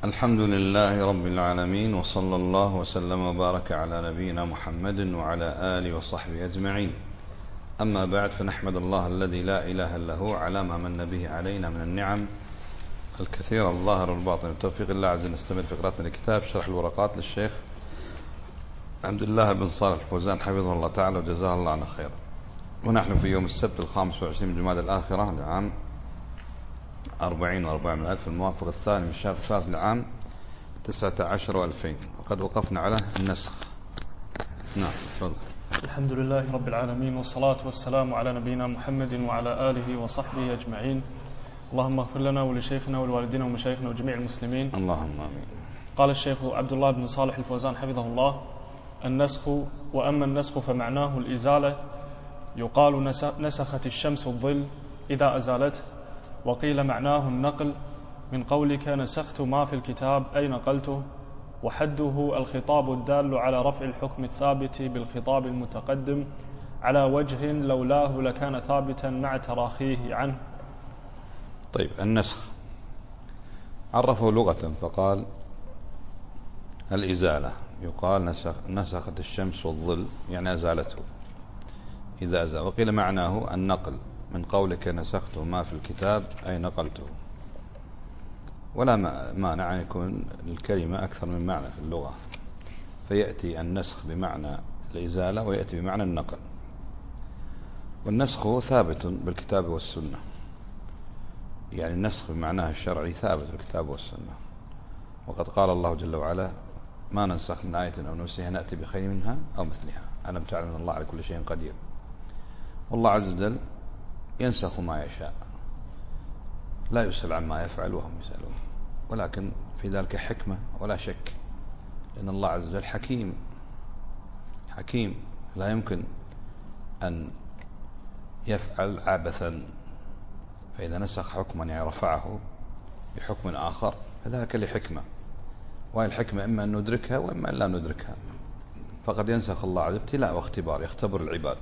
الحمد لله رب العالمين، وصلى الله وسلم وبارك على نبينا محمد وعلى آله وصحبه أجمعين. أما بعد، فنحمد الله الذي لا إله إلا هو على ما من به علينا من النعم الكثيرة الظاهرة والباطنة. بتوفيق الله عز وجل نستمر في قراءة الكتاب شرح الورقات للشيخ عبد الله بن صالح الفوزان حفظه الله تعالى وجزاه الله عنا خيرا. ونحن في يوم السبت 25 من جمادى الآخرة لعام 40 في الموافق الثاني من الشهر الثالث لعام 19 و2000، وقد وقفنا على النسخ. نعم، تفضل. الحمد لله رب العالمين، والصلاة والسلام على نبينا محمد وعلى آله وصحبه أجمعين. اللهم اغفر لنا ولشيخنا ولوالدنا ومشايخنا وجميع المسلمين، اللهم آمين. قال الشيخ عبد الله بن صالح الفوزان حفظه الله: النسخ. وأما النسخ فمعناه الإزالة، يقال نسخت الشمس الظل إذا أزالته. وقيل معناه النقل، من قولك نسخت ما في الكتاب أي نقلته. وحده الخطاب الدال على رفع الحكم الثابت بالخطاب المتقدم على وجه لولاه لكان ثابتا مع تراخيه عنه. طيب، النسخ عرفه لغة فقال الإزالة، يقال نسخت الشمس والظل يعني أزالته إذا أزال. وقيل معناه النقل، من قولك نسخت ما في الكتاب أي نقلته. ولا مانع أن يكون الكلمة أكثر من معنى في اللغة، فيأتي النسخ بمعنى الإزالة ويأتي بمعنى النقل. والنسخ ثابت بالكتاب والسنة، يعني النسخ بمعناه الشرعي ثابت بالكتاب والسنة. وقد قال الله جل وعلا: ما ننسخ من آية أو ننسها نأتي بخير منها أو مثلها، ألم تعلم أن الله على كل شيء قدير. والله عز وجل ينسخ ما يشاء، لا يسأل عما يفعل وهم يسألون، ولكن في ذلك حكمة ولا شك، لأن الله عز وجل حكيم لا يمكن أن يفعل عبثا. فإذا نسخ حكما يعني رفعه بحكم آخر فذلك لحكمة، وهي الحكمة إما أن ندركها وإما أن لا ندركها. فقد ينسخ الله عز وجل ابتلاء واختبار، يختبر العباد.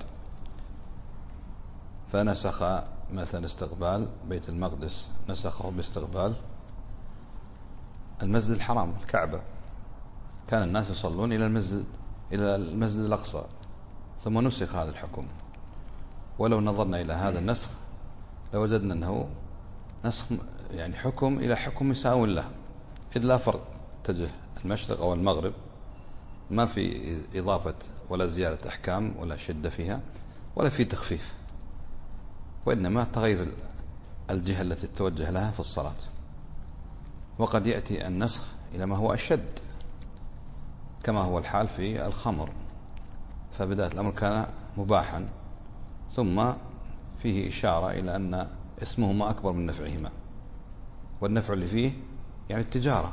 فنسخ مثلا استقبال بيت المقدس، نسخه باستقبال المسجد الحرام الكعبة. كان الناس يصلون إلى المسجد الأقصى، ثم نسخ هذا الحكم. ولو نظرنا إلى هذا النسخ لوجدنا أنه نسخ يعني حكم إلى حكم مساو له، إذ لا فرق تجه المشرق أو المغرب، ما في إضافة ولا زيادة أحكام ولا شدة فيها ولا في تخفيف، وإنما تغير الجهة التي تتوجه لها في الصلاة. وقد يأتي النسخ إلى ما هو أشد، كما هو الحال في الخمر، فبداية الأمر كان مباحا، ثم فيه إشارة إلى أن اسمهما أكبر من نفعهما، والنفع اللي فيه يعني التجارة،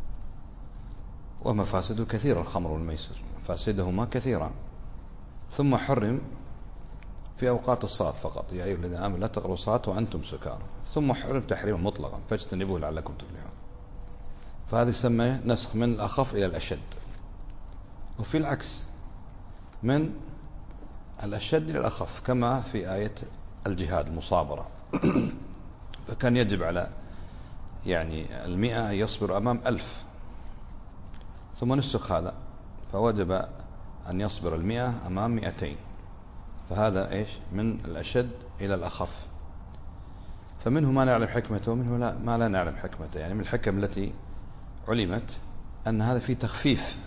ومفاسده كثيرة. الخمر والميسر فاسدهما كثيرا. ثم حرم في أوقات الصلاة فقط: يا أيها الذين آمنوا لا تقربوا الصلاة وأنتم سكارى. ثم حرم تحريما مطلقا: فاجتنبوه لعلكم تفلحون. فهذا يسمى نسخ من الأخف إلى الأشد. وفي العكس من الأشد إلى الأخف، كما في آية الجهاد المصابرة. فكان يجب على يعني 100 يصبر أمام 1000، ثم نسخ هذا فوجب أن يصبر 100 أمام 200. فهذا إيش؟ من الأشد إلى الأخف. فمنه ما نعلم حكمته ومنه ما لا نعلم حكمته. يعني من الحكم التي علمت أن هذا فيه تخفيف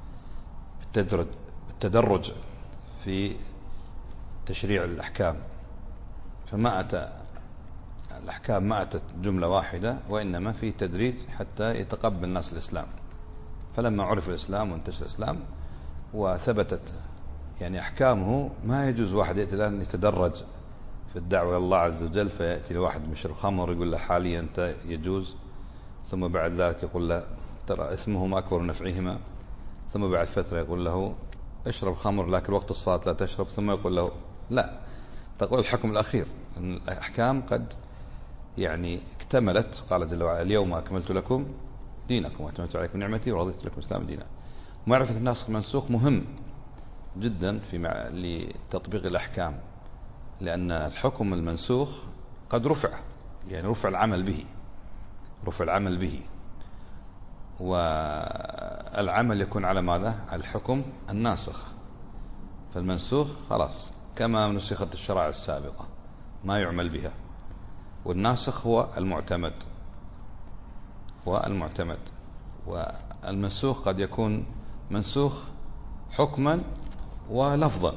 التدرج في تشريع الأحكام، فما أتى الأحكام ما أتت جملة واحدة، وإنما في تدريج حتى يتقبل الناس الإسلام. فلما عرف الإسلام وانتشر الإسلام وثبتت يعني أحكامه، ما يجوز واحد يأتي الآن يتدرج في الدعوة إلى الله عز وجل، فيأتي لواحد مشرب خمر يقول له حاليا أنت يجوز، ثم بعد ذلك يقول له ترى اسمهما أكبر من نفعهما، ثم بعد فترة يقول له اشرب خمر لكن وقت الصلاة لا تشرب، ثم يقول له لا، تقول الحكم الأخير. أن الأحكام قد يعني اكتملت. قال جل وعلا: اليوم أكملت لكم دينكم وأتممت عليكم نعمتي ورضيت لكم الإسلام دينا. معرفة الناسخ المنسوخ مهم جدا لتطبيق الأحكام، لأن الحكم المنسوخ قد رفع، يعني رفع العمل به، والعمل يكون على ماذا؟ على الحكم الناسخ. فالمنسوخ خلاص كما نسخت الشرائع السابقة ما يعمل بها، والناسخ هو المعتمد. والمنسوخ قد يكون منسوخ حكما ولفظا،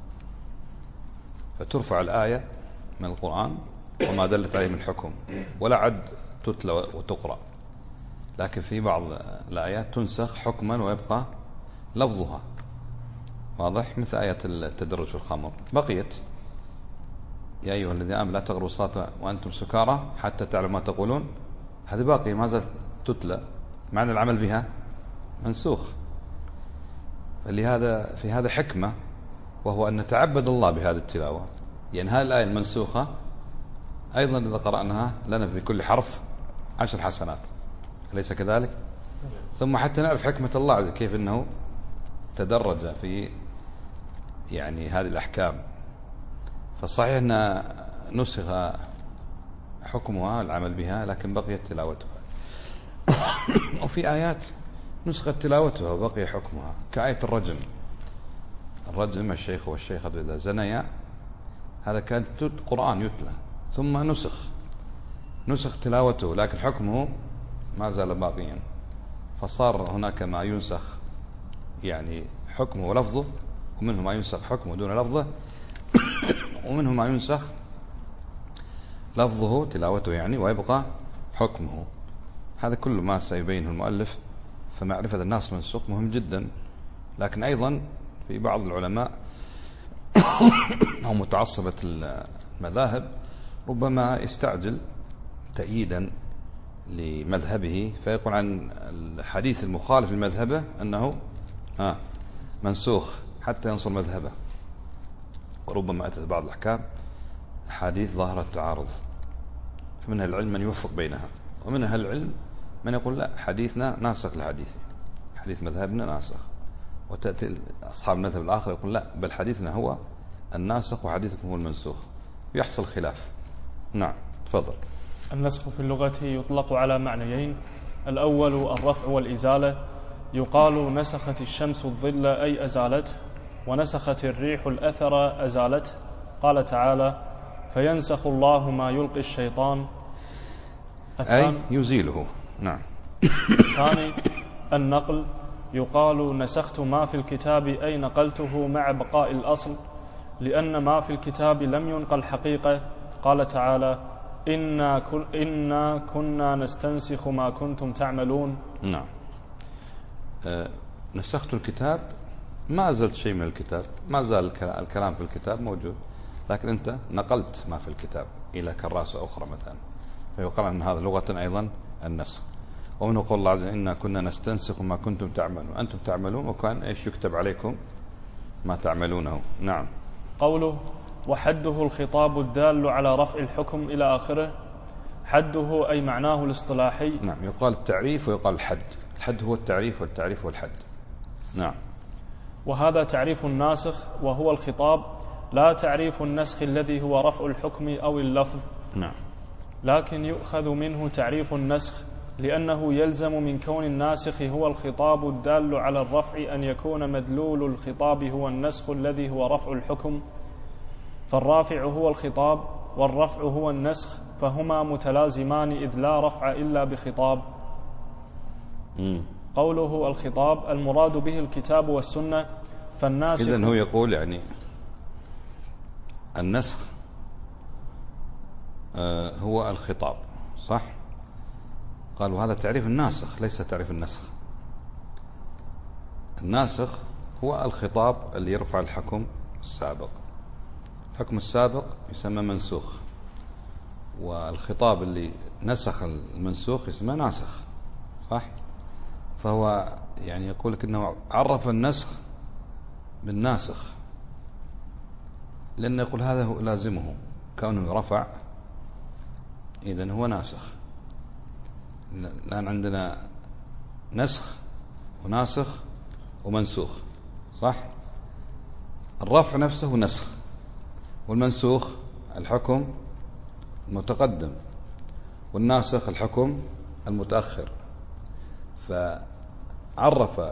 فترفع الآية من القرآن وما دلت عليه من الحكم ولا عد تتلى وتقرأ، لكن في بعض الآيات تنسخ حكما ويبقى لفظها، واضح؟ مثل آية التدرج في الخمر بقيت: يا أيها الذين آمنوا لا تقربوا الصلاة وأنتم سكارى حتى تعلموا ما تقولون. هذه باقي ما زالت تتلى، معنى العمل بها منسوخ. فلهذا في هذا حكمة، وهو أن نتعبد الله بهذه التلاوة. يعني هذه الآية المنسوخة أيضا إذا قرأناها لنا في كل حرف 10 حسنات، أليس كذلك؟ ثم حتى نعرف حكمة الله عز وجل كيف أنه تدرج في يعني هذه الأحكام. فصحيح أن نسخ حكمها العمل بها، لكن بقيت تلاوتها. وفي آيات نسخت تلاوتها وبقي حكمها، كآية الرجم. الشيخ والشيخة إذا زنيا، هذا كان قرآن يتلى ثم نسخ تلاوته، لكن حكمه ما زال باقيا. فصار هناك ما ينسخ يعني حكمه ولفظه، ومنه ما ينسخ حكمه دون لفظه، ومنه ما ينسخ لفظه تلاوته يعني ويبقى حكمه. هذا كل ما سيبينه المؤلف. فمعرفة الناس منسوخ مهم جدا. لكن أيضا في بعض العلماء أو متعصبة المذاهب ربما يستعجل تأييدا لمذهبه، فيقول عن الحديث المخالف لمذهبه أنه منسوخ حتى ينصر مذهبه. وربما أتت بعض الأحكام حديث ظاهرة التعارض، فمن العلم من يوفق بينها، ومن أهل العلم من يقول لا، حديثنا ناسخ لحديثه، حديث مذهبنا ناسخ. وتأتي أصحاب المذهب الآخر يقول لا، بل حديثنا هو الناسخ وحديثكم هو المنسوخ، يحصل خلاف. نعم تفضل. النسخ في اللغة يطلق على معنيين: الأول الرفع والإزالة، يقال نسخت الشمس الظل أي أزالته، ونسخت الريح الأثر أزالته. قال تعالى: فينسخ الله ما يلقي الشيطان، أي يزيله. نعم. الثاني النقل، يقال نسخت ما في الكتاب أي نقلته مع بقاء الأصل، لأن ما في الكتاب لم ينقل حقيقة. قال تعالى: إنا كنا نستنسخ ما كنتم تعملون. نعم. نسخت الكتاب، ما زلت شيء من الكتاب، ما زال الكلام في الكتاب موجود، لكن أنت نقلت ما في الكتاب إلى كراسة أخرى مثلا، فيقال أن هذا لغة أيضا النسخ. ومنه قول الله عز وجل: إنا كنا نستنسخ ما كنتم تعملون. أنتم تعملون وكان إيش يكتب عليكم ما تعملونه. نعم. قوله: وحده الخطاب الدال على رفع الحكم إلى آخره. حده أي معناه الاصطلاحي. نعم، يقال التعريف ويقال الحد. الحد هو التعريف، والتعريف هو الحد. نعم. وهذا تعريف الناسخ وهو الخطاب، لا تعريف النسخ الذي هو رفع الحكم أو اللفظ. نعم. لكن يؤخذ منه تعريف النسخ، لأنه يلزم من كون الناسخ هو الخطاب الدال على الرفع أن يكون مدلول الخطاب هو النسخ الذي هو رفع الحكم. فالرافع هو الخطاب والرفع هو النسخ، فهما متلازمان إذ لا رفع إلا بخطاب. قوله الخطاب المراد به الكتاب والسنة. فالناسخ إذن هو يقول يعني النسخ هو الخطاب، صح؟ قال وهذا تعريف الناسخ ليس تعريف النسخ. الناسخ هو الخطاب اللي يرفع الحكم السابق. الحكم السابق يسمى منسوخ، والخطاب اللي نسخ المنسوخ يسمى ناسخ، صح؟ فهو يعني يقول لك انه عرف النسخ بالناسخ، لأنه يقول هذا هو لازمه، كونه رفع إذن هو ناسخ. الآن عندنا نسخ وناسخ ومنسوخ، صح؟ الرفع نفسه نسخ، والمنسوخ الحكم المتقدم، والناسخ الحكم المتأخر. فعرف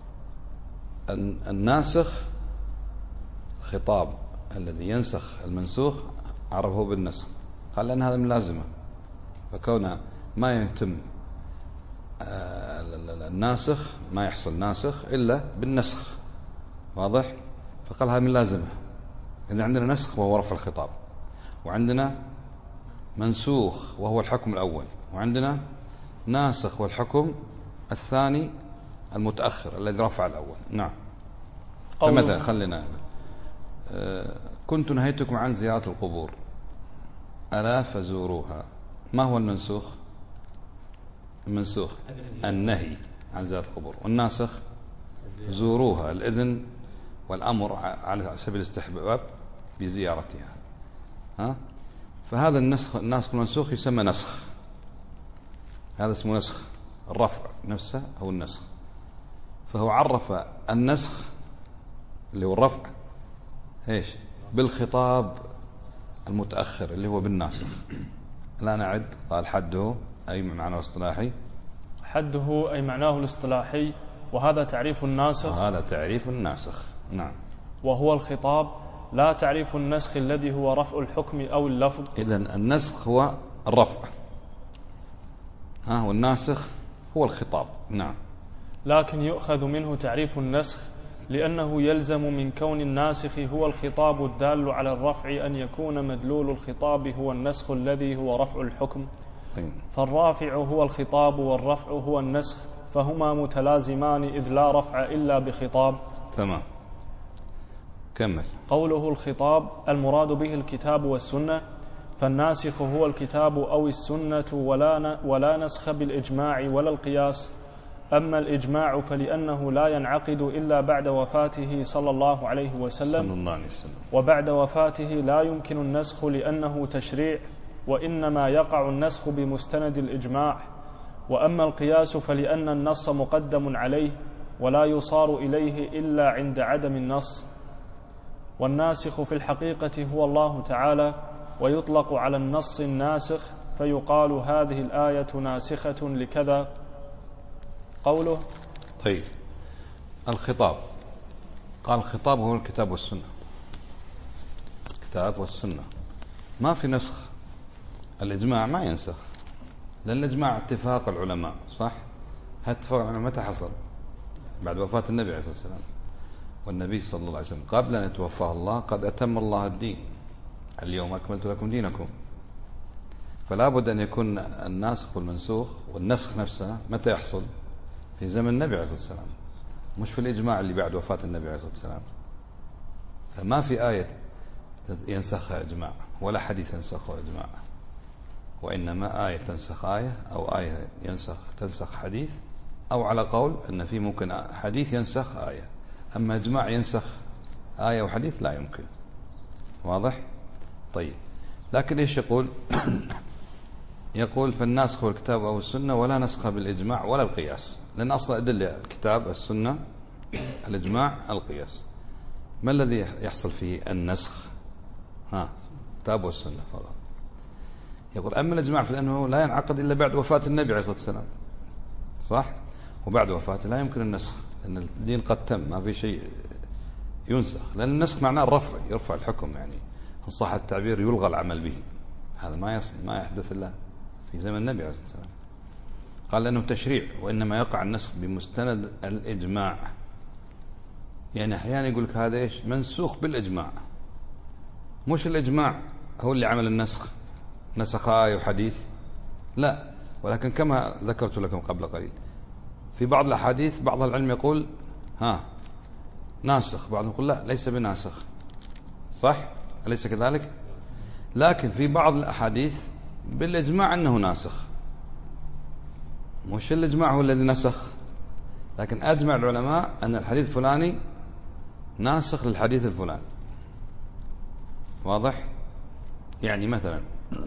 الناسخ الخطاب الذي ينسخ المنسوخ عرفه بالنسخ، قال لأن هذا من لازمة، فكون ما يتم الناسخ ما يحصل ناسخ إلا بالنسخ، واضح؟ فقال هذا من لازمة. إذا عندنا نسخ وهو رفع الخطاب، وعندنا منسوخ وهو الحكم الأول، وعندنا ناسخ والحكم الثاني المتأخر الذي رفع الأول. نعم. فمثلا خلينا كنت نهيتكم عن زيارة القبور ألا فزوروها، ما هو المنسوخ؟ المنسوخ النهي عن زيارة القبور، والناسخ زوروها، الإذن والأمر على سبيل الاستحباب بزيارتها. فهذا النسخ المنسوخ يسمى نسخ، هذا اسمه نسخ الرفع نفسه أو النسخ. فهو عرف النسخ اللي هو الرفع إيش؟ بالخطاب المتأخر اللي هو بالناسخ. لا نعد. قال حده أي معناه الاصطلاحي، حده أي معناه الاصطلاحي، وهذا تعريف الناسخ، وهذا تعريف الناسخ. نعم. وهو الخطاب، لا تعريف النسخ الذي هو رفع الحكم أو اللفظ. إذن النسخ هو الرفع، والناسخ هو الخطاب. نعم. لكن يؤخذ منه تعريف النسخ لأنه يلزم من كون الناسخ هو الخطاب الدال على الرفع أن يكون مدلول الخطاب هو النسخ الذي هو رفع الحكم. فالرافع هو الخطاب والرفع هو النسخ، فهما متلازمان إذ لا رفع إلا بخطاب. تمام. كمل. قوله الخطاب المراد به الكتاب والسنة، فالناسخ هو الكتاب أو السنة ولا نسخ بالإجماع ولا القياس. أما الإجماع فلأنه لا ينعقد إلا بعد وفاته صلى الله عليه وسلم، وبعد وفاته لا يمكن النسخ لأنه تشريع، وإنما يقع النسخ بمستند الإجماع. وأما القياس فلأن النص مقدم عليه ولا يصار إليه إلا عند عدم النص. والناسخ في الحقيقة هو الله تعالى، ويطلق على النص الناسخ، فيقال هذه الآية ناسخة لكذا. قوله طيب الخطاب، قال الخطاب هو الكتاب والسنة، الكتاب والسنة، ما في نسخ. الإجماع ما ينسخ، لأن الإجماع اتفاق العلماء، صح؟ هاتفاق العلماء متى حصل؟ بعد وفاة النبي عليه الصلاة والسلام، والنبي صلى الله عليه وسلم قبل أن يتوفاه الله قد أتم الله الدين، اليوم أكملت لكم دينكم. فلا بد أن يكون الناسخ والمنسوخ، والنسخ نفسه متى يحصل؟ في زمن النبي عليه الصلاة والسلام، مش في الإجماع اللي بعد وفاة النبي عليه الصلاة والسلام. فما في آية ينسخها إجماع ولا حديث ينسخه إجماع، وإنما آية تنسخ آية، أو آية تنسخ حديث، أو على قول أن في ممكن حديث ينسخ آية، أما إجماع ينسخ آية وحديث لا يمكن. واضح؟ طيب، لكن إيش يقول؟ يقول فالناسخ هو الكتاب أو السنة ولا نسخ بالإجماع ولا القياس، لأن أصل أدلة الكتاب السنة الإجماع القياس. ما الذي يحصل فيه النسخ؟ الكتاب والسنة فقط. يقول أما الإجماع فلأنه لا ينعقد إلا بعد وفاة النبي عليه الصلاة والسلام، صح؟ وبعد وفاته لا يمكن النسخ، لأن الدين قد تم، ما في شيء ينسخ، لأن النسخ معناه الرفع، يرفع الحكم، يعني إن صح التعبير يلغى العمل به. هذا ما يحدث إلا في زمن النبي عليه الصلاة والسلام. قال لأنه تشريع، وإنما يقع النسخ بمستند الإجماع. يعني أحيانا يقول لك هذا إيش؟ منسوخ بالإجماع، مش الإجماع هو اللي عمل النسخ، نسخ آية وحديث، لا. ولكن كما ذكرت لكم قبل قليل، في بعض الأحاديث بعض العلم يقول ناسخ، بعضهم يقول لا ليس بناسخ، صح؟ أليس كذلك؟ لكن في بعض الأحاديث بالإجماع أنه ناسخ، مش الإجماع هو الذي نسخ، لكن أجمع العلماء أن الحديث الفلاني ناسخ للحديث الفلاني. واضح؟ يعني مثلا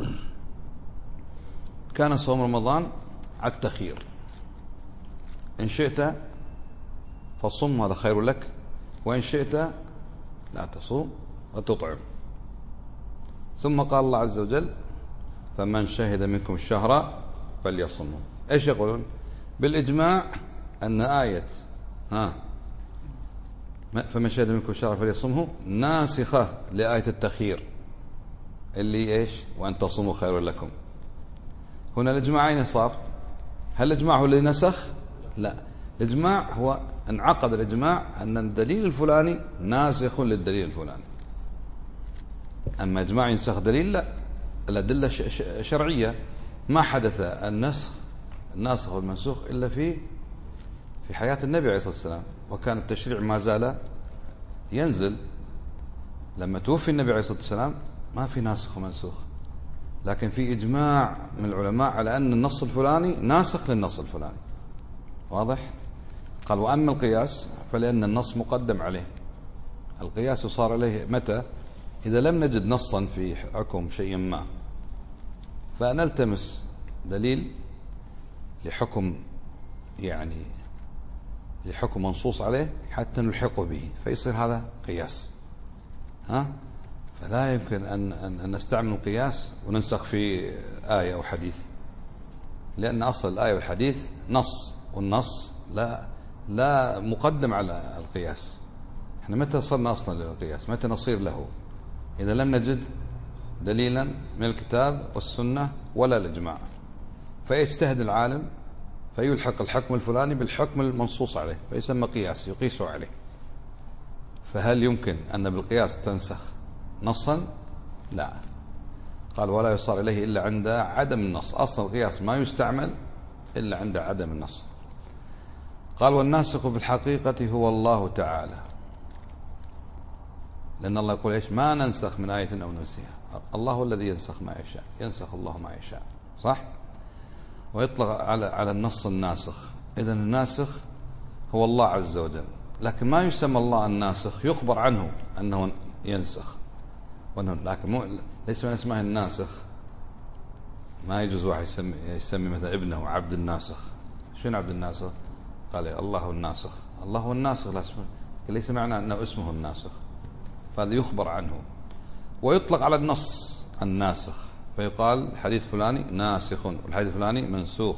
كان صوم رمضان على التخيير، إن شئت فصم هذا خير لك، وإن شئت لا تصوم وتطعم. ثم قال الله عز وجل فمن شهد منكم الشهر فليصمه. إيش يقولون؟ بالإجماع أن آية فمن شهد منكم الشهر فليصمه ناسخة لآية التخيير اللي إيش وأن تصوموا خير لكم. هنا الإجماع أين صار؟ هل الإجماع هو الذي نسخ؟ لا، الإجماع هو انعقد الإجماع أن الدليل الفلاني ناسخ للدليل الفلاني. أما إجماع ينسخ دليل لا، الأدلة شرعية. ما حدث الناسخ والمنسوخ إلا في حياة النبي عليه الصلاة والسلام، وكان التشريع ما زال ينزل. لما توفي النبي عليه الصلاة والسلام ما في ناسخ ومنسوخ، لكن في إجماع من العلماء على أن النص الفلاني ناسخ للنص الفلاني. واضح؟ قال وأما القياس فلأن النص مقدم عليه. القياس صار عليه متى؟ إذا لم نجد نصا في حكم شيء ما، فنلتمس دليل لحكم لحكم منصوص عليه حتى نلحقه به، فيصير هذا قياس. فلا يمكن أن نستعمل القياس وننسخ في آية أو حديث، لأن أصل الآية والحديث نص، والنص لا مقدم على القياس. احنا متى صرنا أصلا للقياس؟ متى نصير له؟ إذا لم نجد دليلا من الكتاب والسنة ولا الإجماع، فيجتهد العالم فيلحق الحكم الفلاني بالحكم المنصوص عليه فيسمى قياس، يقيس عليه. فهل يمكن أن بالقياس تنسخ نصا؟ لا. قال ولا يصار إليه إلا عند عدم النص. أصلا القياس ما يستعمل إلا عند عدم النص. قال والناسخ في الحقيقة هو الله تعالى، لأن الله يقول إيش؟ ما ننسخ من آية أو ننسيها. الله هو الذي ينسخ ما يشاء، ينسخ الله ما يشاء، صح؟ ويطلق على النص الناسخ. إذن الناسخ هو الله عز وجل، لكن ما يسمى الله الناسخ، يخبر عنه أنه ينسخ، لكن ليس من اسمه الناسخ. ما يجوز واحد يسمي مثلا ابنه عبد الناسخ. شنو عبد الناسخ؟ قال الله الناسخ. الله هو الناسخ، ليس معنى أنه اسمه الناسخ، فهذا يخبر عنه. ويطلق على النص الناسخ، فيقال الحديث فلاني ناسخ والحديث فلاني منسوخ،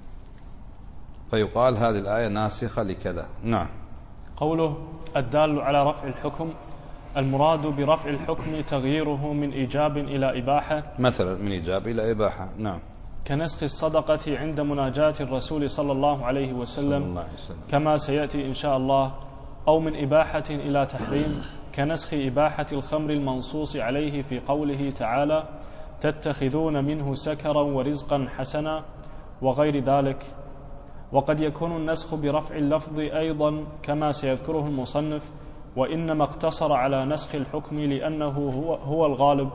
فيقال هذه الآية ناسخة لكذا. نعم. قوله الدال على رفع الحكم، المراد برفع الحكم تغييره من إيجاب إلى إباحة، مثلا من إيجاب إلى إباحة. نعم. كنسخ الصدقة عند مناجاة الرسول صلى الله عليه وسلم كما سيأتي إن شاء الله، أو من إباحة إلى تحريم كنسخ إباحة الخمر المنصوص عليه في قوله تعالى تتخذون منه سكرا ورزقا حسنا وغير ذلك. وقد يكون النسخ برفع اللفظ أيضا كما سيذكره المصنف، وإنما اقتصر على نسخ الحكم لأنه هو الغالب.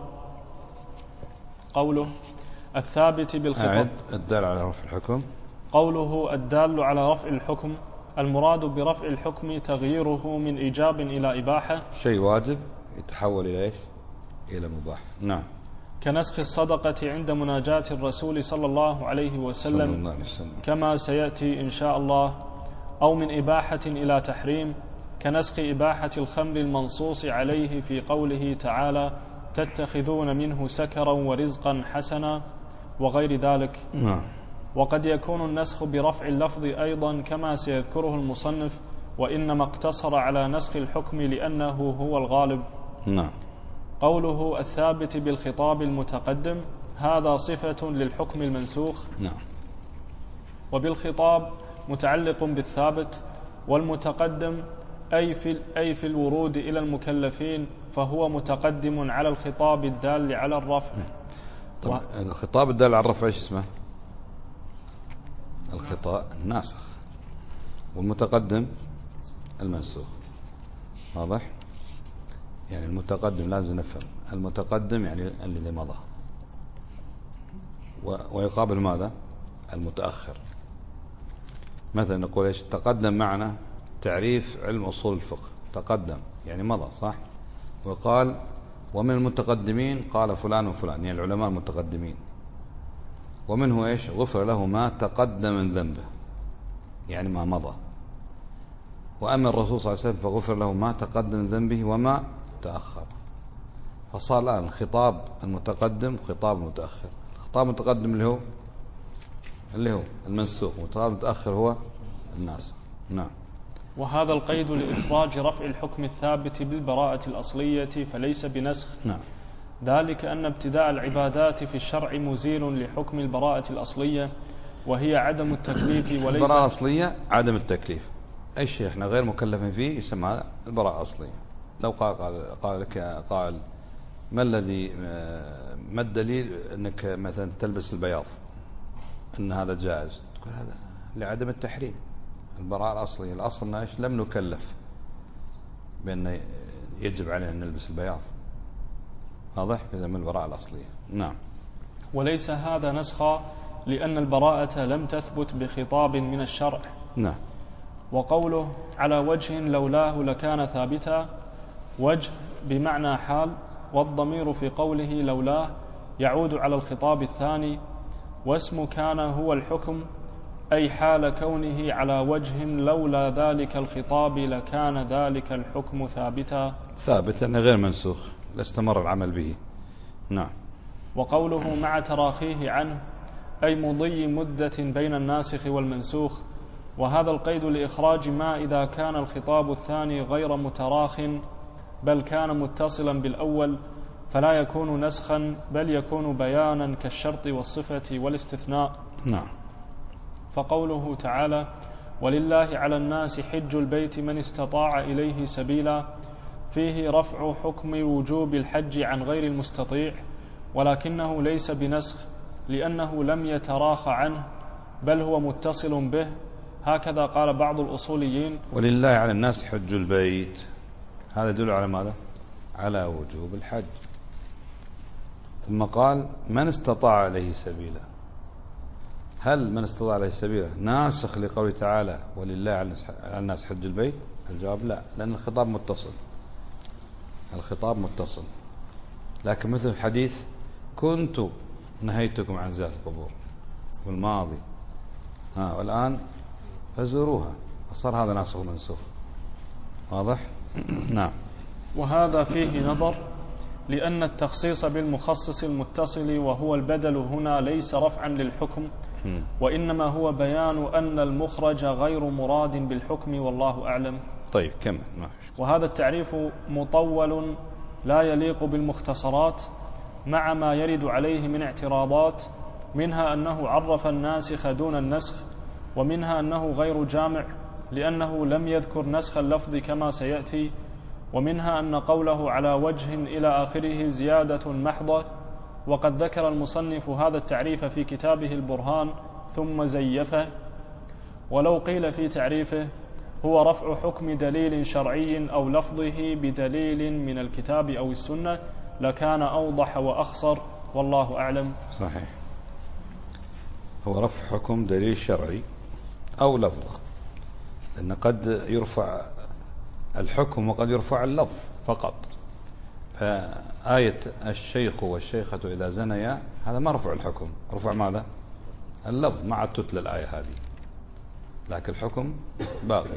قوله الثابت بالخطاب. الدال على رفع الحكم. قوله الدال على رفع الحكم، المراد برفع الحكم تغييره من إيجاب إلى إباحة، شيء واجب يتحول إلى إيش؟ إلى مباح. نعم. كنسخ الصدقة عند مناجاة الرسول صلى الله عليه وسلم كما سيأتي إن شاء الله، أو من إباحة إلى تحريم كنسخ إباحة الخمر المنصوص عليه في قوله تعالى تتخذون منه سكرا ورزقا حسنا وغير ذلك. وقد يكون النسخ برفع اللفظ أيضا كما سيذكره المصنف، وإنما اقتصر على نسخ الحكم لأنه هو الغالب. نعم. قوله الثابت بالخطاب المتقدم، هذا صفة للحكم المنسوخ. نعم. وبالخطاب متعلق بالثابت، والمتقدم أي في الورود إلى المكلفين فهو متقدم على الخطاب الدال على الرفع. الخطاب الدال على الرفع ايش اسمه؟ الخطاب الناسخ، والمتقدم المنسوخ. واضح؟ يعني المتقدم لازم نفهم، المتقدم يعني الذي مضى، ويقابل ماذا؟ المتأخر. مثلا نقول ايش؟ تقدم معنا تعريف علم أصول الفقه، تقدم يعني مضى، صح؟ وقال ومن المتقدمين قال فلان وفلان، يعني العلماء المتقدمين. ومنه ايش؟ غفر له ما تقدم من ذنبه، يعني ما مضى. وأما الرسول صلى الله عليه وسلم فغفر له ما تقدم من ذنبه وما تأخر. فصار الآن خطاب المتقدم وخطاب المتأخر. الخطاب المتقدم اللي هو اللي هو المنسوخ، متأخر هو الناسخ. نعم. وهذا القيد لإخراج رفع الحكم الثابت بالبراءة الأصلية فليس بنسخ. نعم. ذلك أن ابتداء العبادات في الشرع مزيل لحكم البراءة الأصلية، وهي عدم التكليف. وليس البراءة الأصلية عدم التكليف، أي شيء احنا غير مكلفين فيه يسمى هذا البراءة الأصلية. لو قال لك قائل ما الدليل أنك مثلا تلبس البياض أن هذا جائز، تقول هذا لعدم التحريم. البراءة الأصلية الأصل إيش؟ لم نكلف بأن يجب علينا أن نلبس البياض. واضح؟ إذا من البراءة الأصلية. نعم. وليس هذا نسخا لأن البراءة لم تثبت بخطاب من الشرع. نعم. وقوله على وجه لولاه لكان ثابتا، وجه بمعنى حال، والضمير في قوله لولاه يعود على الخطاب الثاني، واسم كان هو الحكم، أي حال كونه على وجه لولا ذلك الخطاب لكان ذلك الحكم ثابتا غير منسوخ، لاستمر العمل به. نعم. وقوله مع تراخيه عنه، أي مضي مدة بين الناسخ والمنسوخ. وهذا القيد لإخراج ما إذا كان الخطاب الثاني غير متراخ بل كان متصلا بالأول، فلا يكون نسخا بل يكون بيانا كالشرط والصفة والاستثناء. نعم. فقوله تعالى ولله على الناس حج البيت من استطاع إليه سبيلا، فيه رفع حكم وجوب الحج عن غير المستطيع، ولكنه ليس بنسخ لأنه لم يتراخ عنه بل هو متصل به، هكذا قال بعض الأصوليين. ولله على الناس حج البيت، هذا يدل على ماذا؟ على وجوب الحج. ثم قال من استطاع إليه سبيلا. هل من استطاع إليه سبيلا ناسخ لقوله تعالى ولله على الناس حج البيت؟ الجواب لا، لأن الخطاب متصل. لكن مثل الحديث كنت نهيتكم عن زيارة القبور في الماضي والآن فزوروها، فصار هذا ناسخ ومنسوخ. واضح؟ نعم. وهذا فيه نظر، لأن التخصيص بالمخصص المتصل وهو البدل هنا ليس رفعا للحكم، وإنما هو بيان أن المخرج غير مراد بالحكم، والله أعلم. طيب كمل. وهذا التعريف مطول لا يليق بالمختصرات، مع ما يرد عليه من اعتراضات، منها أنه عرف الناسخ دون النسخ، ومنها أنه غير جامع لأنه لم يذكر نسخ اللفظ كما سيأتي، ومنها أن قوله على وجه إلى آخره زيادة محضة، وقد ذكر المصنف هذا التعريف في كتابه البرهان ثم زيفه. ولو قيل في تعريفه هو رفع حكم دليل شرعي أو لفظه بدليل من الكتاب أو السنة لكان أوضح وأخصر، والله أعلم. صحيح، هو رفع حكم دليل شرعي أو لفظه، لأن قد يرفع الحكم وقد يرفع اللفظ فقط. فآية الشيخ والشيخة إذا زنيا هذا ما رفع الحكم، رفع ماذا؟ اللفظ، مع تتلى الآية هذه، لكن الحكم باقي.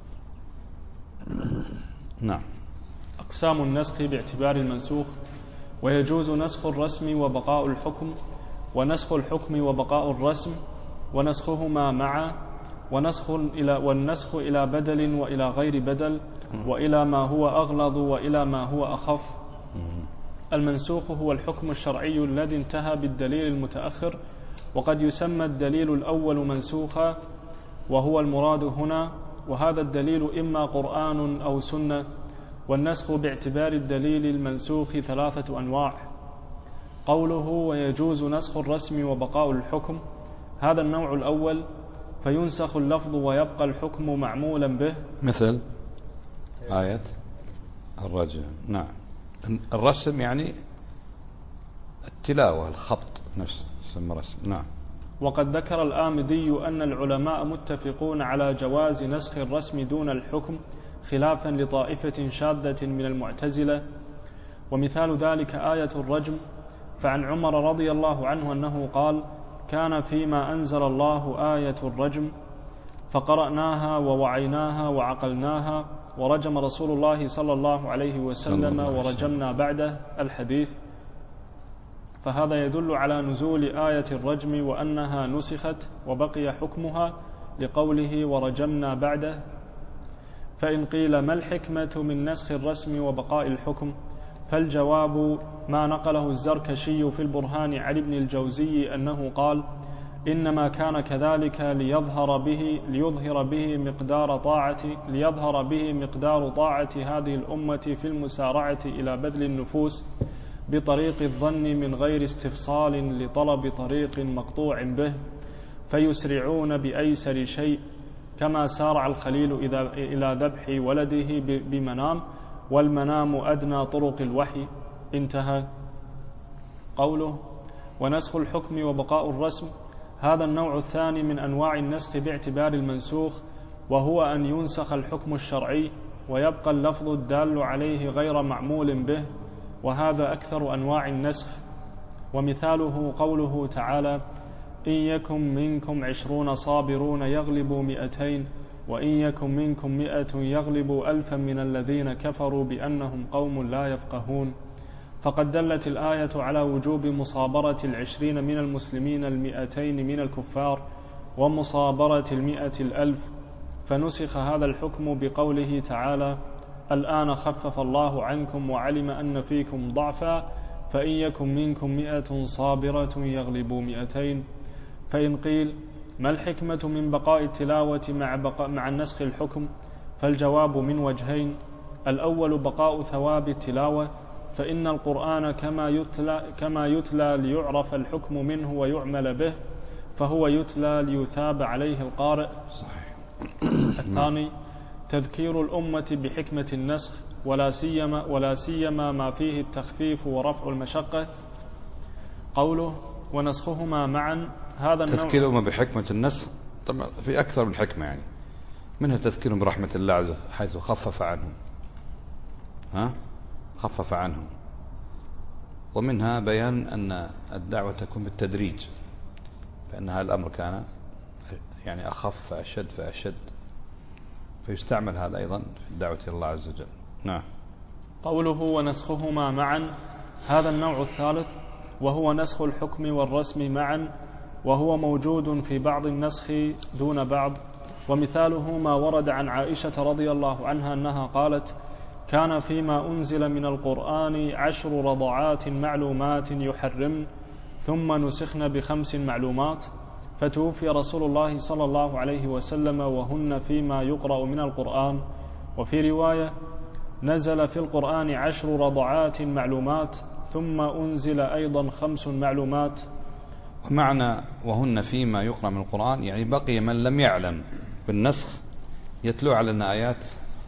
نعم. أقسام النسخ باعتبار المنسوخ: ويجوز نسخ الرسم وبقاء الحكم، ونسخ الحكم وبقاء الرسم، ونسخهما معا، والنسخ إلى بدل وإلى غير بدل، وإلى ما هو أغلظ وإلى ما هو أخف. المنسوخ هو الحكم الشرعي الذي انتهى بالدليل المتأخر، وقد يسمى الدليل الأول منسوخا، وهو المراد هنا، وهذا الدليل إما قرآن أو سنة. والنسخ باعتبار الدليل المنسوخ 3 أنواع. قوله ويجوز نسخ الرسم وبقاء الحكم، هذا النوع الأول، فينسخ اللفظ ويبقى الحكم معمولا به، مثل آية الرجم. نعم. الرسم يعني التلاوة، الخط نفسه يسمى رسم. نعم. وقد ذكر الآمدي أن العلماء متفقون على جواز نسخ الرسم دون الحكم، خلافا لطائفة شاذة من المعتزلة، ومثال ذلك آية الرجم. فعن عمر رضي الله عنه أنه قال: كان فيما أنزل الله آية الرجم، فقرأناها ووعيناها وعقلناها، ورجم رسول الله صلى الله عليه وسلم ورجمنا بعده. الحديث. فهذا يدل على نزول آية الرجم وأنها نسخت وبقي حكمها لقوله ورجمنا بعده. فإن قيل ما الحكمة من نسخ الرسم وبقاء الحكم؟ فالجواب ما نقله الزركشي في البرهان عن ابن الجوزي أنه قال إنما كان كذلك ليظهر به مقدار طاعة هذه الأمة في المسارعة إلى بذل النفوس بطريق الظن من غير استفصال لطلب طريق مقطوع به، فيسرعون بأيسر شيء كما سارع الخليل إلى ذبح ولده بمنام، والمنام أدنى طرق الوحي. انتهى. قوله ونسخ الحكم وبقاء الرسم، هذا النوع الثاني من أنواع النسخ باعتبار المنسوخ، وهو أن ينسخ الحكم الشرعي ويبقى اللفظ الدال عليه غير معمول به، وهذا أكثر أنواع النسخ. ومثاله قوله تعالى إن يكن منكم 20 صابرون يغلبوا 200 وإن يكن منكم 100 يغلبوا 1000 من الذين كفروا بأنهم قوم لا يفقهون. فقد دلت الآية على وجوب مصابرة 20 من المسلمين 200 من الكفار ومصابرة 100 1000، فنسخ هذا الحكم بقوله تعالى الآن خفف الله عنكم وعلم أن فيكم ضعفا فإن يكن منكم 100 صابرة يغلبوا 200. فإن قيل ما الحكمة من بقاء التلاوة مع النسخ الحكم؟ فالجواب من وجهين: الأول بقاء ثواب التلاوة، فإن القرآن كما يتلى ليعرف الحكم منه ويعمل به، فهو يتلى ليثاب عليه القارئ. صحيح. الثاني تذكير الأمة بحكمة النسخ، ولا سيما ما فيه التخفيف ورفع المشقة. قوله ونسخهما معا، هذا النوع تذكير الأمة بحكمة النسخ طبعا في أكثر من حكمة، يعني منها تذكيرهم برحمة الله عز وجل حيث خفف عنهم، ومنها بيان أن الدعوة تكون بالتدريج، فإنها الأمر كان يعني أخف فأشد، فيستعمل هذا أيضا في الدعوة إلى الله عز وجل. نعم. قوله ونسخهما معا، هذا النوع الثالث، وهو نسخ الحكم والرسم معا، وهو موجود في بعض النسخ دون بعض. ومثاله ما ورد عن عائشة رضي الله عنها أنها قالت كان فيما أنزل من القرآن 10 رضعات معلومات يحرمن ثم نسخن ب5 معلومات، فتوفي رسول الله صلى الله عليه وسلم وهن فيما يقرأ من القرآن. وفي رواية نزل في القرآن 10 رضعات معلومات ثم أنزل أيضا 5 معلومات. ومعنى وهن فيما يقرأ من القرآن يعني بقي من لم يعلم بالنسخ يتلو على آيات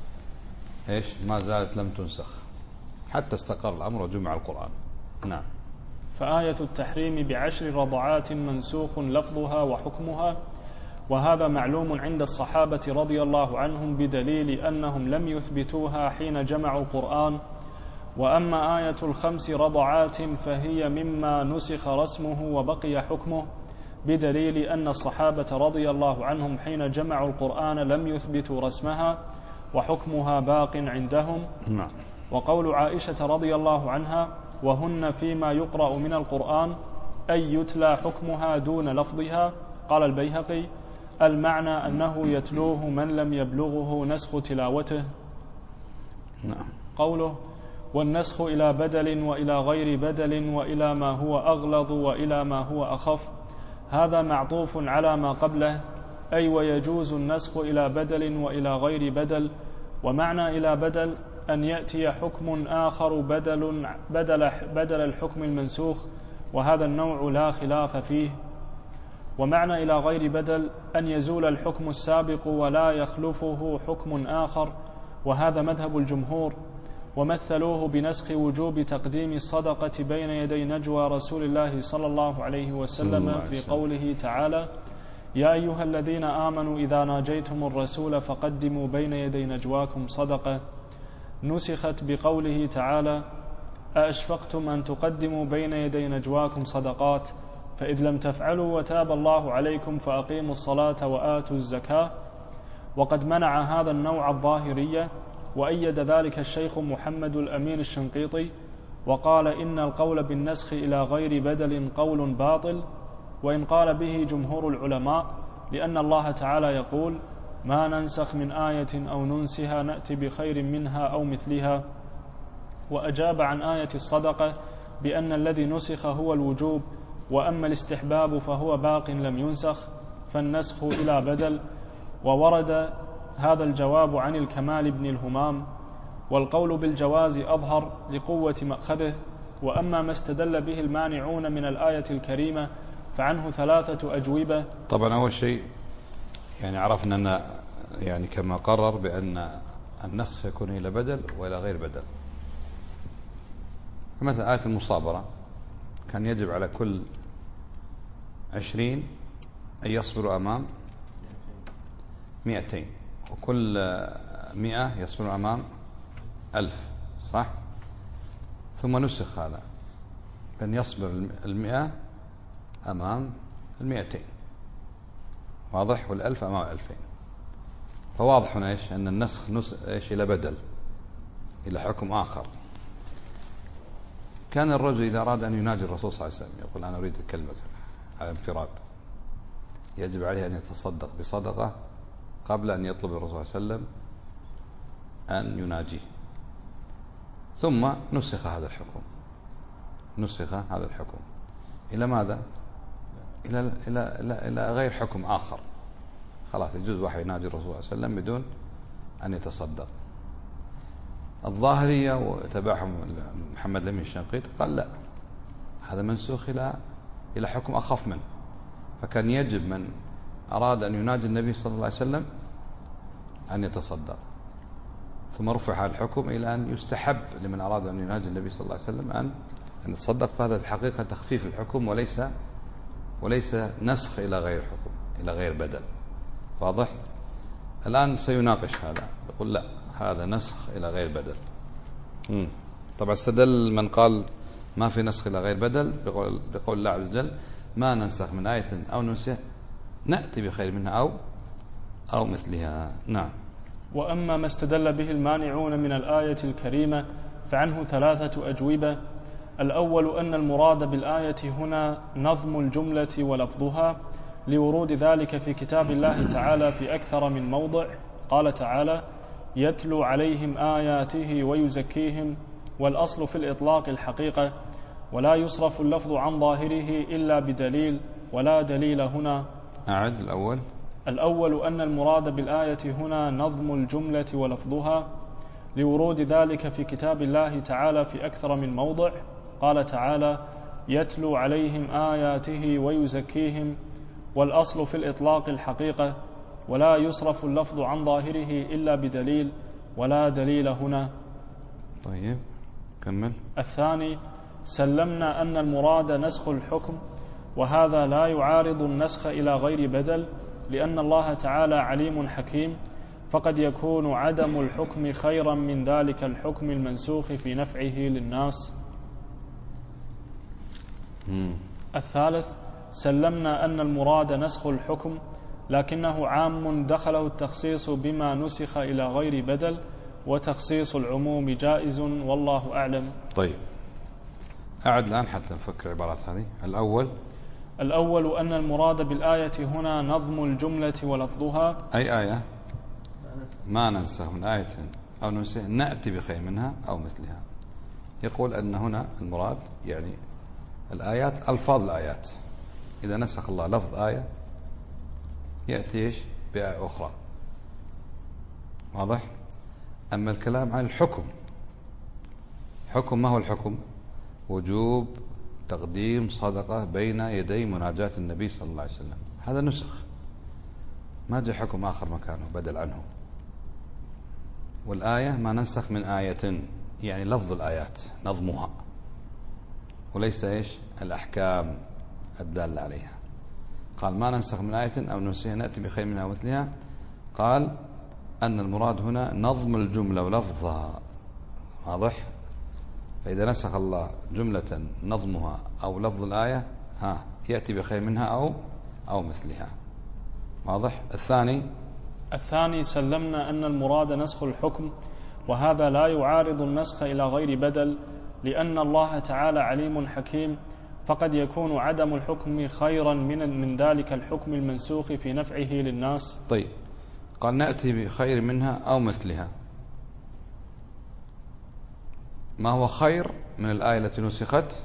ما زالت لم تنسخ حتى استقر الأمر وجمع القرآن. نعم. فآية التحريم ب10 رضعات منسوخ لفظها وحكمها، وهذا معلوم عند الصحابة رضي الله عنهم بدليل أنهم لم يثبتوها حين جمعوا القرآن. وأما آية 5 رضعات فهي مما نسخ رسمه وبقي حكمه، بدليل أن الصحابة رضي الله عنهم حين جمعوا القرآن لم يثبتوا رسمها وحكمها باق عندهم. نعم. وقول عائشة رضي الله عنها وهن فيما يقرأ من القرآن أي يتلى حكمها دون لفظها، قال البيهقي المعنى أنه يتلوه من لم يبلغه نسخ تلاوته. نعم. قوله والنسخ إلى بدل وإلى غير بدل وإلى ما هو أغلظ وإلى ما هو أخف، هذا معطوف على ما قبله، أي ويجوز النسخ إلى بدل وإلى غير بدل. ومعنى إلى بدل أن يأتي حكم آخر بدل الحكم المنسوخ، وهذا النوع لا خلاف فيه. ومعنى إلى غير بدل أن يزول الحكم السابق ولا يخلفه حكم آخر، وهذا مذهب الجمهور. ومثلوه بنسخ وجوب تقديم الصدقة بين يدي نجوى رسول الله صلى الله عليه وسلم في قوله تعالى يا أيها الذين آمنوا إذا ناجيتم الرسول فقدموا بين يدي نجواكم صدقة، نسخت بقوله تعالى أأشفقتم أن تقدموا بين يدي نجواكم صدقات فإذ لم تفعلوا وتاب الله عليكم فأقيموا الصلاة وآتوا الزكاة. وقد منع هذا النوع الظاهرية، وأيد ذلك الشيخ محمد الأمين الشنقيطي وقال إن القول بالنسخ إلى غير بدل قول باطل، وإن قال به جمهور العلماء، لأن الله تعالى يقول: ما ننسخ من آية أو ننسها نأتي بخير منها أو مثلها. وأجاب عن آية الصدقة بأن الذي نسخ هو الوجوب، وأما الاستحباب فهو باق لم ينسخ، فالنسخ إلى بدل. وورد هذا الجواب عن الكمال بن الهمام، والقول بالجواز أظهر لقوة مأخذه. وأما ما استدل به المانعون من الآية الكريمة فعنه 3 أجوبة. طبعا أول شيء يعني عرفنا أن يعني كما قرر بأن النسخ يكون إلى بدل وإلى غير بدل. مثلا آية المصابرة كان يجب على كل 20 أن يصبروا أمام 200، وكل 100 يصبروا أمام 1000، صح؟ ثم نسخ هذا أن يصبر 100 أمام 200، واضح؟ 1000 أمام 2000. فواضح هنا إيش؟ أن النسخ إيش؟ إلى بدل، إلى حكم آخر. كان الرجل إذا أراد أن يناجي الرسول صلى الله عليه وسلم يقول: أنا أريد أكلمك على انفراد، يجب عليه أن يتصدق بصدقة قبل أن يطلب الرسول صلى الله عليه وسلم أن يناجيه. ثم نسخ هذا الحكم، نسخ هذا الحكم إلى ماذا؟ إلى غير حكم آخر. خلاص يجوز واحد يناجي الرسول صلى الله عليه وسلم بدون أن يتصدق. الظاهرية وتبعهم محمد الأمين الشنقيطي قال: لا، هذا منسوخ إلى حكم أخف منه. فكان يجب من أراد أن يناجي النبي صلى الله عليه وسلم أن يتصدق، ثم رفع الحكم إلى أن يستحب لمن أراد أن يناجي النبي صلى الله عليه وسلم أن يتصدق. فهذا الحقيقة تخفيف الحكم وليس نسخ إلى غير حكم، إلى غير بدل. واضح؟ الآن سيناقش هذا، يقول: لا، هذا نسخ إلى غير بدل. طبعا استدل من قال ما في نسخ إلى غير بدل بقول الله عز وجل: ما ننسخ من آية أو ننسها نأتي بخير منها أو مثلها. نعم. وأما ما استدل به المانعون من الآية الكريمة فعنه 3 أجوبة. الأول أن المراد بالآية هنا نظم الجملة ولفظها، لورود ذلك في كتاب الله تعالى في أكثر من موضع. قال تعالى: يتلو عليهم آياته ويزكيهم، والأصل في الإطلاق الحقيقة، ولا يصرف اللفظ عن ظاهره إلا بدليل، ولا دليل هنا. أعد الأول أن المراد بالآية هنا نظم الجملة ولفظها، لورود ذلك في كتاب الله تعالى في أكثر من موضع. قال تعالى: يتلو عليهم آياته ويزكيهم، والأصل في الإطلاق الحقيقة، ولا يصرف اللفظ عن ظاهره إلا بدليل، ولا دليل هنا. طيب كمل. الثاني: سلمنا أن المراد نسخ الحكم، وهذا لا يعارض النسخ إلى غير بدل، لأن الله تعالى عليم حكيم، فقد يكون عدم الحكم خيرا من ذلك الحكم المنسوخ في نفعه للناس. الثالث: سلمنا أن المراد نسخ الحكم، لكنه عام دخله التخصيص بما نسخ إلى غير بدل، وتخصيص العموم جائز، والله أعلم. طيب أعد الآن حتى نفكر العبارات هذه. الأول أن المراد بالآية هنا نظم الجملة ولفظها. أي آية؟ ما ننسخ من آية أو ننسها نأتي بخير منها أو مثلها. يقول أن هنا المراد يعني الآيات، ألفاظ الآيات. إذا نسخ الله لفظ آية يأتي بآية أخرى. واضح؟ أما الكلام عن الحكم، حكم ما هو الحكم؟ وجوب تقديم صدقة بين يدي مناجاة النبي صلى الله عليه وسلم. هذا نسخ، ما جاء حكم آخر مكانه بدل عنه. والآية ما ننسخ من آية، يعني لفظ الآيات نظمها، وليس الأحكام الدالة عليها. قال: ما ننسخ من آية أو ننسها نأتي بخير منها ومثلها. قال أن المراد هنا نظم الجملة ولفظها. واضح؟ فإذا نسخ الله جملة نظمها أو لفظ الآية يأتي بخير منها أو مثلها. واضح؟ الثاني: سلمنا أن المراد نسخ الحكم، وهذا لا يعارض النسخ إلى غير بدل، لأن الله تعالى عليم حكيم، فقد يكون عدم الحكم خيرا من ذلك الحكم المنسوخ في نفعه للناس. طيب، قال نأتي بخير منها أو مثلها. ما هو خير من الآية التي نسخت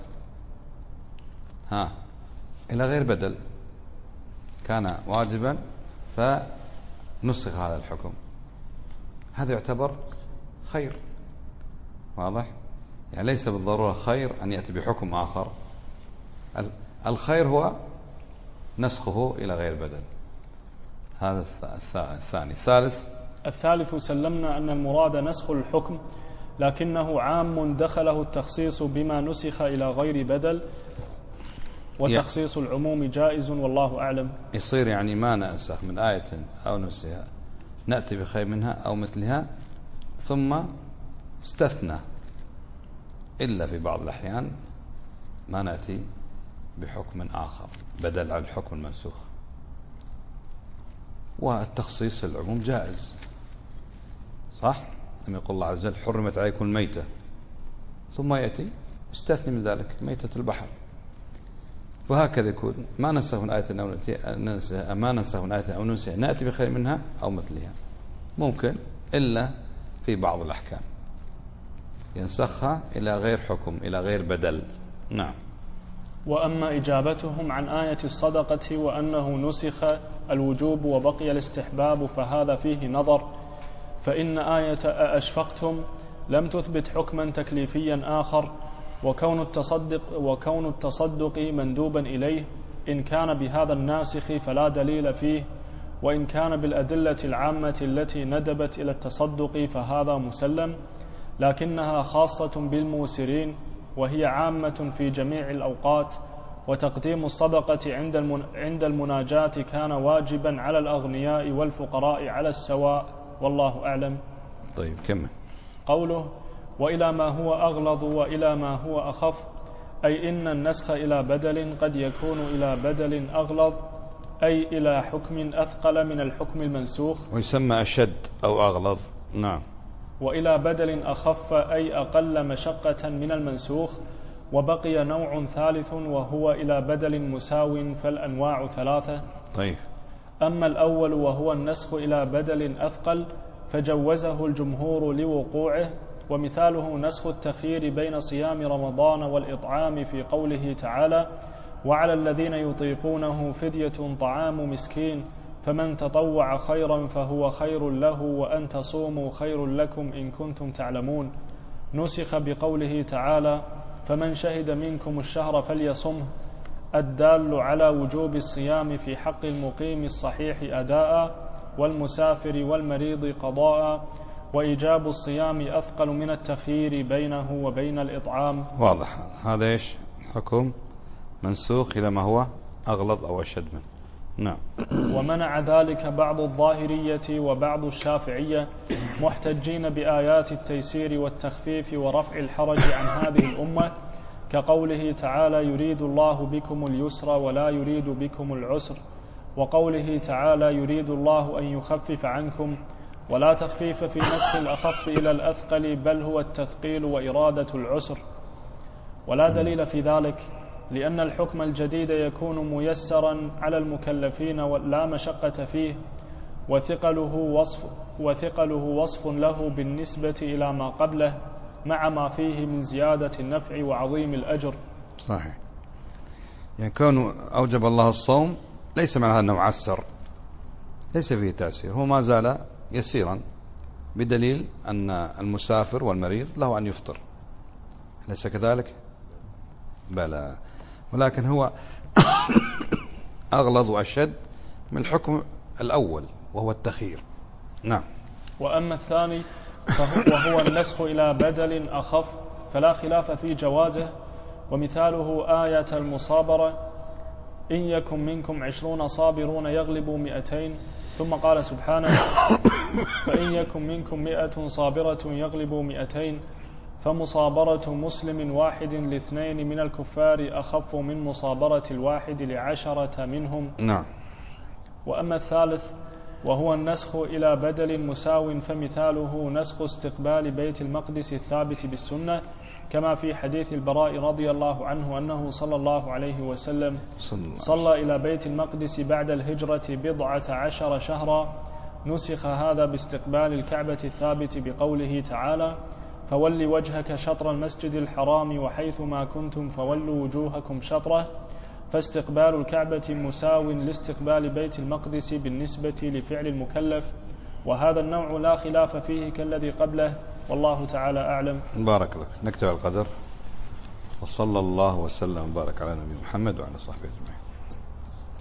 إلى غير بدل، كان واجبا فنسخ هذا الحكم، هذا يعتبر خير. واضح؟ يعني ليس بالضرورة خير أن يأتي بحكم آخر، الخير هو نسخه إلى غير بدل. هذا الثاني. الثالث سلمنا أن المراد نسخ الحكم، لكنه عام دخله التخصيص بما نسخ إلى غير بدل، وتخصيص العموم جائز والله أعلم. يصير يعني ما ننسخ من آية أو نسخها نأتي بخير منها أو مثلها، ثم استثنى إلا في بعض الأحيان ما نأتي بحكم آخر بدل عن الحكم المنسوخ. والتخصيص العموم جائز، صح؟ لما يقول الله عز وجل حرمت عليكم الميتة، ثم يأتي استثني من ذلك ميتة البحر. وهكذا يكون ما ننسخ من آية أو ننسخ نأتي بخير منها أو مثلها، ممكن إلا في بعض الأحكام ينسخها إلى غير حكم إلى غير بدل. نعم. وأما إجابتهم عن آية الصدقة وأنه نسخ الوجوب وبقي الاستحباب فهذا فيه نظر، فإن آية أشفقتم لم تثبت حكما تكليفيا آخر، وكون التصدق مندوبا إليه إن كان بهذا الناسخ فلا دليل فيه، وإن كان بالأدلة العامة التي ندبت إلى التصدق فهذا مسلم، لكنها خاصة بالموسرين وهي عامة في جميع الأوقات، وتقديم الصدقة عند المناجاة كان واجبا على الأغنياء والفقراء على السواء والله أعلم. طيب كمل. قوله وإلى ما هو أغلظ وإلى ما هو أخف، أي إن النسخ إلى بدل قد يكون إلى بدل أغلظ، أي إلى حكم أثقل من الحكم المنسوخ، ويسمى أشد أو أغلظ. نعم. وإلى بدل أخف أي أقل مشقة من المنسوخ. وبقي نوع ثالث وهو إلى بدل مساو، فالأنواع ثلاثة. طيب. أما الأول وهو النسخ إلى بدل أثقل فجوزه الجمهور لوقوعه، ومثاله نسخ التخيير بين صيام رمضان والإطعام في قوله تعالى وعلى الذين يطيقونه فدية طعام مسكين فمن تطوع خيرا فهو خير له وأن تصوموا خير لكم إن كنتم تعلمون. نسخ بقوله تعالى فمن شهد منكم الشهر فليصمه، الدال على وجوب الصيام في حق المقيم الصحيح أداء والمسافر والمريض قضاء، وإيجاب الصيام أثقل من التخيير بينه وبين الإطعام. واضح. هذا إيش حكم منسوخ إلى ما هو أغلظ أو أشد منه. نعم. ومنع ذلك بعض الظاهرية وبعض الشافعية محتجين بآيات التيسير والتخفيف ورفع الحرج عن هذه الأمة، كقوله تعالى يريد الله بكم اليسر ولا يريد بكم العسر، وقوله تعالى يريد الله أن يخفف عنكم، ولا تخفيف في نسخ الأخف إلى الأثقل بل هو التثقيل وإرادة العسر. ولا دليل في ذلك، لأن الحكم الجديد يكون ميسرا على المكلفين ولا مشقة فيه، وثقله وصف له بالنسبة إلى ما قبله مع ما فيه من زيادة النفع وعظيم الأجر. صحيح. يعني كونه أوجب الله الصوم ليس معنى أنه معسر، ليس فيه تأثير، هو ما زال يسيرا، بدليل أن المسافر والمريض له أن يفطر، ليس كذلك؟ بلى، ولكن هو أغلظ وأشد من الحكم الأول وهو التخيير. نعم. وأما الثاني وهو النسخ إلى بدل أخف فلا خلاف في جوازه، ومثاله آية المصابرة إن يكن منكم 20 صابرون يغلبوا 200، ثم قال سبحانه فإن يكن منكم 100 صابرة يغلبوا 200، فمصابرة مسلم واحد لاثنين من الكفار أخف من مصابرة الواحد ل10 منهم. نعم. وأما الثالث وهو النسخ إلى بدل مساو، فمثاله نسخ استقبال بيت المقدس الثابت بالسنة كما في حديث البراء رضي الله عنه أنه صلى الله عليه وسلم صلى إلى بيت المقدس بعد الهجرة 14 شهرا، نسخ هذا باستقبال الكعبة الثابت بقوله تعالى: فول وجهك شطر المسجد الحرام وحيث ما كنتم فولوا وجوهكم شطره، فاستقبال الكعبة مساو لاستقبال بيت المقدس بالنسبة لفعل المكلف، وهذا النوع لا خلاف فيه كالذي قبله، والله تعالى أعلم. بارك لك. نكتب القدر، وصلى الله وسلم وبارك على نبينا محمد وعلى صحبه أجمعين.